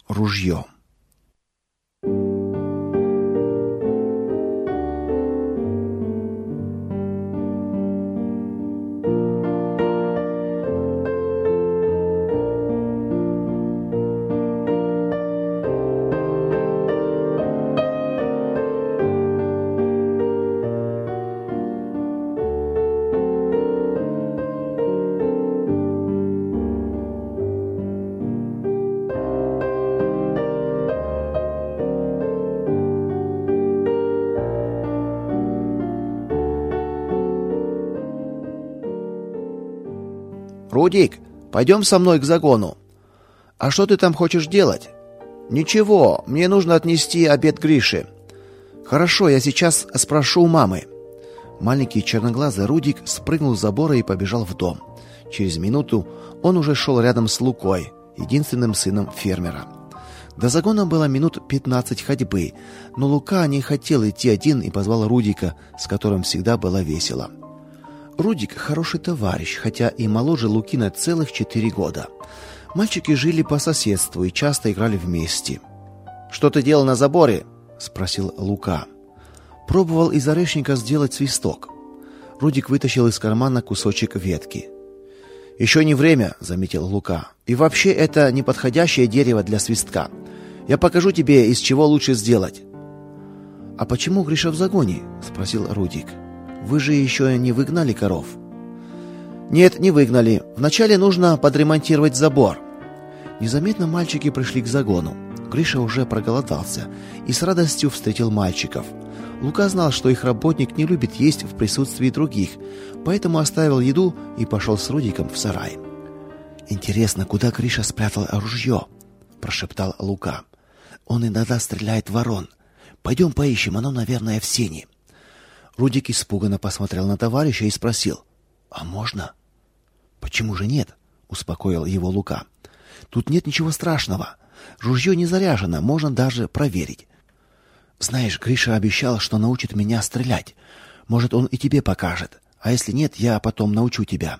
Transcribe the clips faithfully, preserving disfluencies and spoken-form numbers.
ружье. «Рудик, пойдем со мной к загону». «А что ты там хочешь делать?» «Ничего, мне нужно отнести обед Грише». «Хорошо, я сейчас спрошу у мамы». Маленький черноглазый Рудик спрыгнул с забора и побежал в дом. Через минуту он уже шел рядом с Лукой, единственным сыном фермера. До загона было минут пятнадцать ходьбы, но Лука не хотел идти один и позвал Рудика, с которым всегда было весело. Рудик хороший товарищ, хотя и моложе Луки на целых четыре года. Мальчики жили по соседству и часто играли вместе. «Что ты делал на заборе?» — спросил Лука. «Пробовал из орешника сделать свисток». Рудик вытащил из кармана кусочек ветки. «Еще не время», — заметил Лука. «И вообще это неподходящее дерево для свистка. Я покажу тебе, из чего лучше сделать». «А почему Гриша в загоне?» — спросил Рудик. «Вы же еще не выгнали коров?» «Нет, не выгнали. Вначале нужно подремонтировать забор». Незаметно мальчики пришли к загону. Гриша уже проголодался и с радостью встретил мальчиков. Лука знал, что их работник не любит есть в присутствии других, поэтому оставил еду и пошел с Рудиком в сарай. «Интересно, куда Гриша спрятал ружье?» – прошептал Лука. «Он иногда стреляет в ворон. Пойдем поищем, оно, наверное, в сене». Рудик испуганно посмотрел на товарища и спросил: «А можно?» «Почему же нет?» — успокоил его Лука. «Тут нет ничего страшного. Ружье не заряжено, можно даже проверить. Знаешь, Гриша обещал, что научит меня стрелять. Может, он и тебе покажет. А если нет, я потом научу тебя».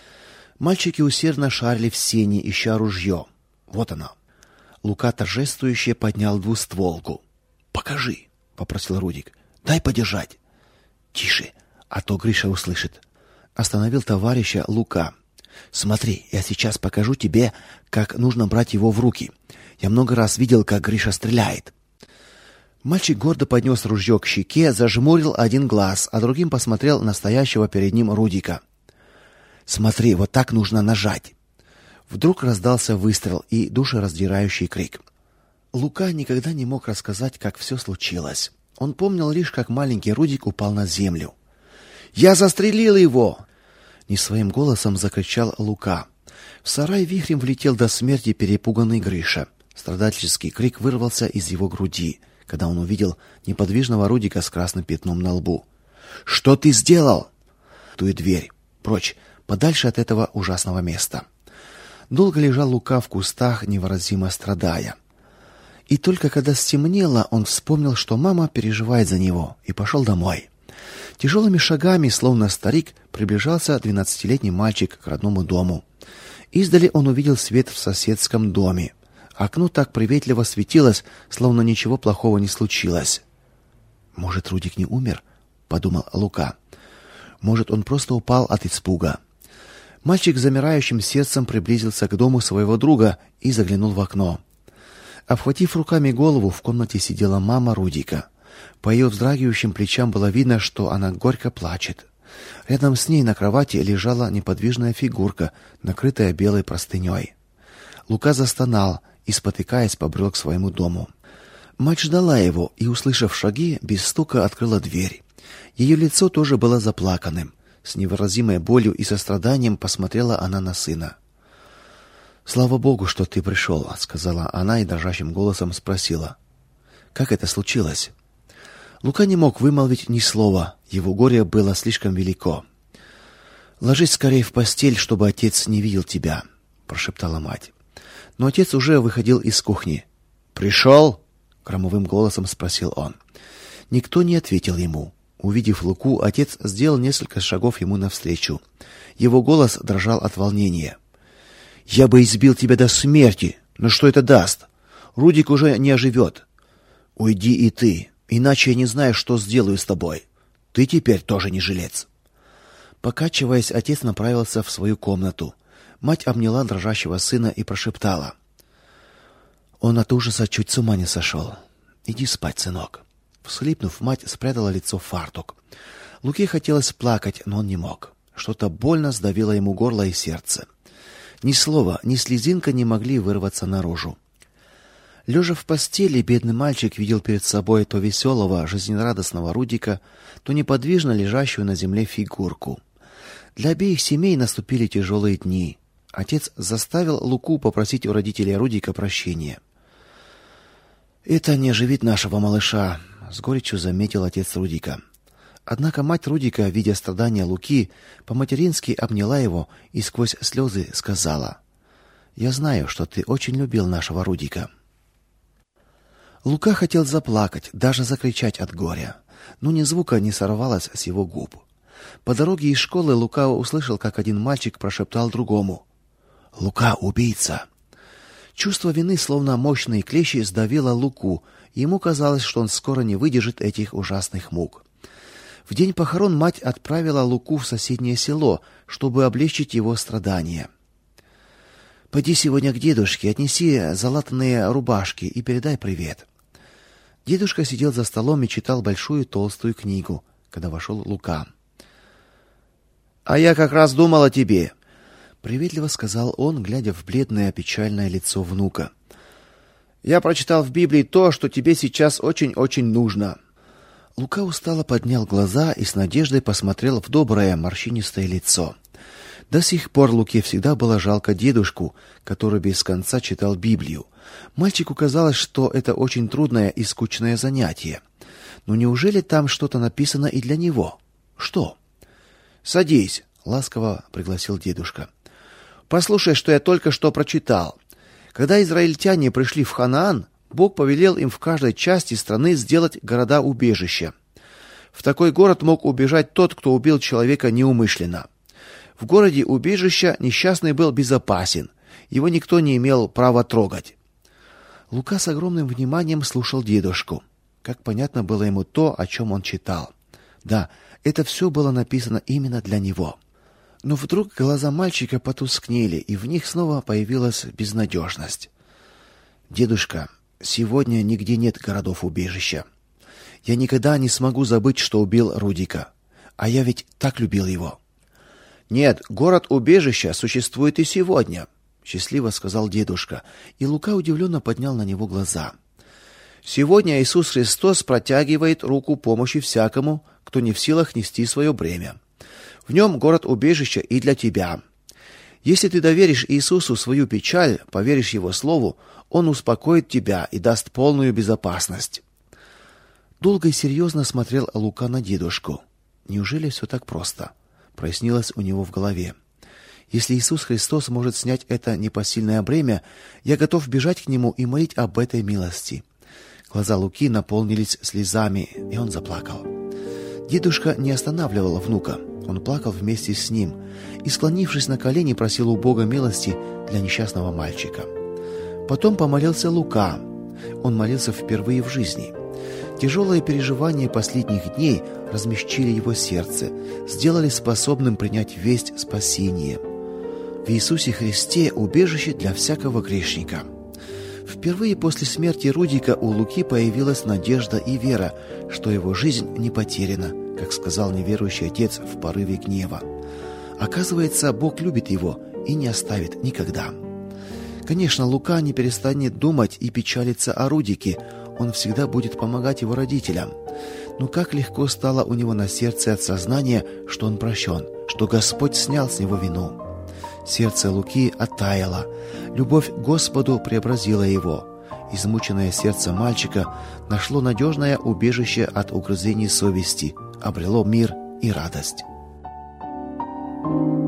Мальчики усердно шарили в сене, ища ружье. Вот оно. Лука торжествующе поднял двустволку. «Покажи», — попросил Рудик. «Дай подержать». «Тише, а то Гриша услышит». Остановил товарища Лука. «Смотри, я сейчас покажу тебе, как нужно брать его в руки. Я много раз видел, как Гриша стреляет». Мальчик гордо поднес ружье к щеке, зажмурил один глаз, а другим посмотрел на стоящего перед ним Рудика. «Смотри, вот так нужно нажать». Вдруг раздался выстрел и душераздирающий крик. Лука никогда не мог рассказать, как все случилось. Он помнил лишь, как маленький Рудик упал на землю. «Я застрелил его!» — не своим голосом закричал Лука. В сарай вихрем влетел до смерти перепуганный Гриша. Страдальческий крик вырвался из его груди, когда он увидел неподвижного Рудика с красным пятном на лбу. «Что ты сделал?» «Туй дверь. Прочь, подальше от этого ужасного места». Долго лежал Лука в кустах, невыразимо страдая. И только когда стемнело, он вспомнил, что мама переживает за него, и пошел домой. Тяжелыми шагами, словно старик, приближался двенадцатилетний мальчик к родному дому. Издали он увидел свет в соседском доме. Окно так приветливо светилось, словно ничего плохого не случилось. «Может, Рудик не умер?» — подумал Лука. «Может, он просто упал от испуга». Мальчик с замирающим сердцем приблизился к дому своего друга и заглянул в окно. Обхватив руками голову, в комнате сидела мама Рудика. По ее вздрагивающим плечам было видно, что она горько плачет. Рядом с ней на кровати лежала неподвижная фигурка, накрытая белой простыней. Лука застонал и, спотыкаясь, побрел к своему дому. Мать ждала его и, услышав шаги, без стука открыла дверь. Ее лицо тоже было заплаканным. С невыразимой болью и состраданием посмотрела она на сына. «Слава Богу, что ты пришел», — сказала она и дрожащим голосом спросила: «Как это случилось?» Лука не мог вымолвить ни слова, его горе было слишком велико. «Ложись скорее в постель, чтобы отец не видел тебя», — прошептала мать. Но отец уже выходил из кухни. «Пришел?» — громовым голосом спросил он. Никто не ответил ему. Увидев Луку, отец сделал несколько шагов ему навстречу. Его голос дрожал от волнения. «Я бы избил тебя до смерти, но что это даст? Рудик уже не оживет. Уйди и ты, иначе я не знаю, что сделаю с тобой. Ты теперь тоже не жилец». Покачиваясь, отец направился в свою комнату. Мать обняла дрожащего сына и прошептала: «Он от ужаса чуть с ума не сошел. Иди спать, сынок». Всхлипнув, мать спрятала лицо в фартук. Луке хотелось плакать, но он не мог. Что-то больно сдавило ему горло и сердце. Ни слова, ни слезинка не могли вырваться наружу. Лежа в постели, бедный мальчик видел перед собой то веселого, жизнерадостного Рудика, то неподвижно лежащую на земле фигурку. Для обеих семей наступили тяжелые дни. Отец заставил Луку попросить у родителей Рудика прощения. «Это не оживит нашего малыша», — с горечью заметил отец Рудика. Однако мать Рудика, видя страдания Луки, по-матерински обняла его и сквозь слезы сказала: «Я знаю, что ты очень любил нашего Рудика». Лука хотел заплакать, даже закричать от горя, но ни звука не сорвалось с его губ. По дороге из школы Лука услышал, как один мальчик прошептал другому: «Лука убийца». Чувство вины, словно мощные клещи, сдавило Луку, и ему казалось, что он скоро не выдержит этих ужасных мук. В день похорон мать отправила Луку в соседнее село, чтобы облегчить его страдания. «Пойди сегодня к дедушке, отнеси залатанные рубашки и передай привет». Дедушка сидел за столом и читал большую толстую книгу, когда вошел Лука. «А я как раз думал о тебе», — приветливо сказал он, глядя в бледное печальное лицо внука. «Я прочитал в Библии то, что тебе сейчас очень-очень нужно». Лука устало поднял глаза и с надеждой посмотрел в доброе морщинистое лицо. До сих пор Луке всегда было жалко дедушку, который без конца читал Библию. Мальчику казалось, что это очень трудное и скучное занятие. Но неужели там что-то написано и для него? Что? «Садись», — ласково пригласил дедушка. «Послушай, что я только что прочитал. Когда израильтяне пришли в Ханаан, Бог повелел им в каждой части страны сделать города-убежища. В такой город мог убежать тот, кто убил человека неумышленно. В городе убежища несчастный был безопасен, его никто не имел права трогать». Лука с огромным вниманием слушал дедушку. Как понятно было ему то, о чем он читал. Да, это все было написано именно для него. Но вдруг глаза мальчика потускнели, и в них снова появилась безнадежность. «Дедушка, сегодня нигде нет городов-убежища. Я никогда не смогу забыть, что убил Рудика. А я ведь так любил его». «Нет, город-убежища существует и сегодня», — счастливо сказал дедушка, и Лука удивленно поднял на него глаза. «Сегодня Иисус Христос протягивает руку помощи всякому, кто не в силах нести свое бремя. В нем город-убежища и для тебя. Если ты доверишь Иисусу свою печаль, поверишь Его слову, Он успокоит тебя и даст полную безопасность». Долго и серьезно смотрел Лука на дедушку. Неужели все так просто? Прояснилось у него в голове. Если Иисус Христос может снять это непосильное бремя, я готов бежать к Нему и молить об этой милости. Глаза Луки наполнились слезами, и он заплакал. Дедушка не останавливал внука. Он плакал вместе с ним и, склонившись на колени, просил у Бога милости для несчастного мальчика. Потом помолился Лука. Он молился впервые в жизни. Тяжелые переживания последних дней размягчили его сердце, сделали способным принять весть спасения. В Иисусе Христе убежище для всякого грешника. Впервые после смерти Рудика у Луки появилась надежда и вера, что его жизнь не потеряна, как сказал неверующий отец в порыве гнева. Оказывается, Бог любит его и не оставит никогда. Конечно, Лука не перестанет думать и печалиться о Рудике, он всегда будет помогать его родителям. Но как легко стало у него на сердце от сознания, что он прощен, что Господь снял с него вину. Сердце Луки оттаяло, любовь к Господу преобразила его. Измученное сердце мальчика нашло надежное убежище от угрызений совести, обрело мир и радость.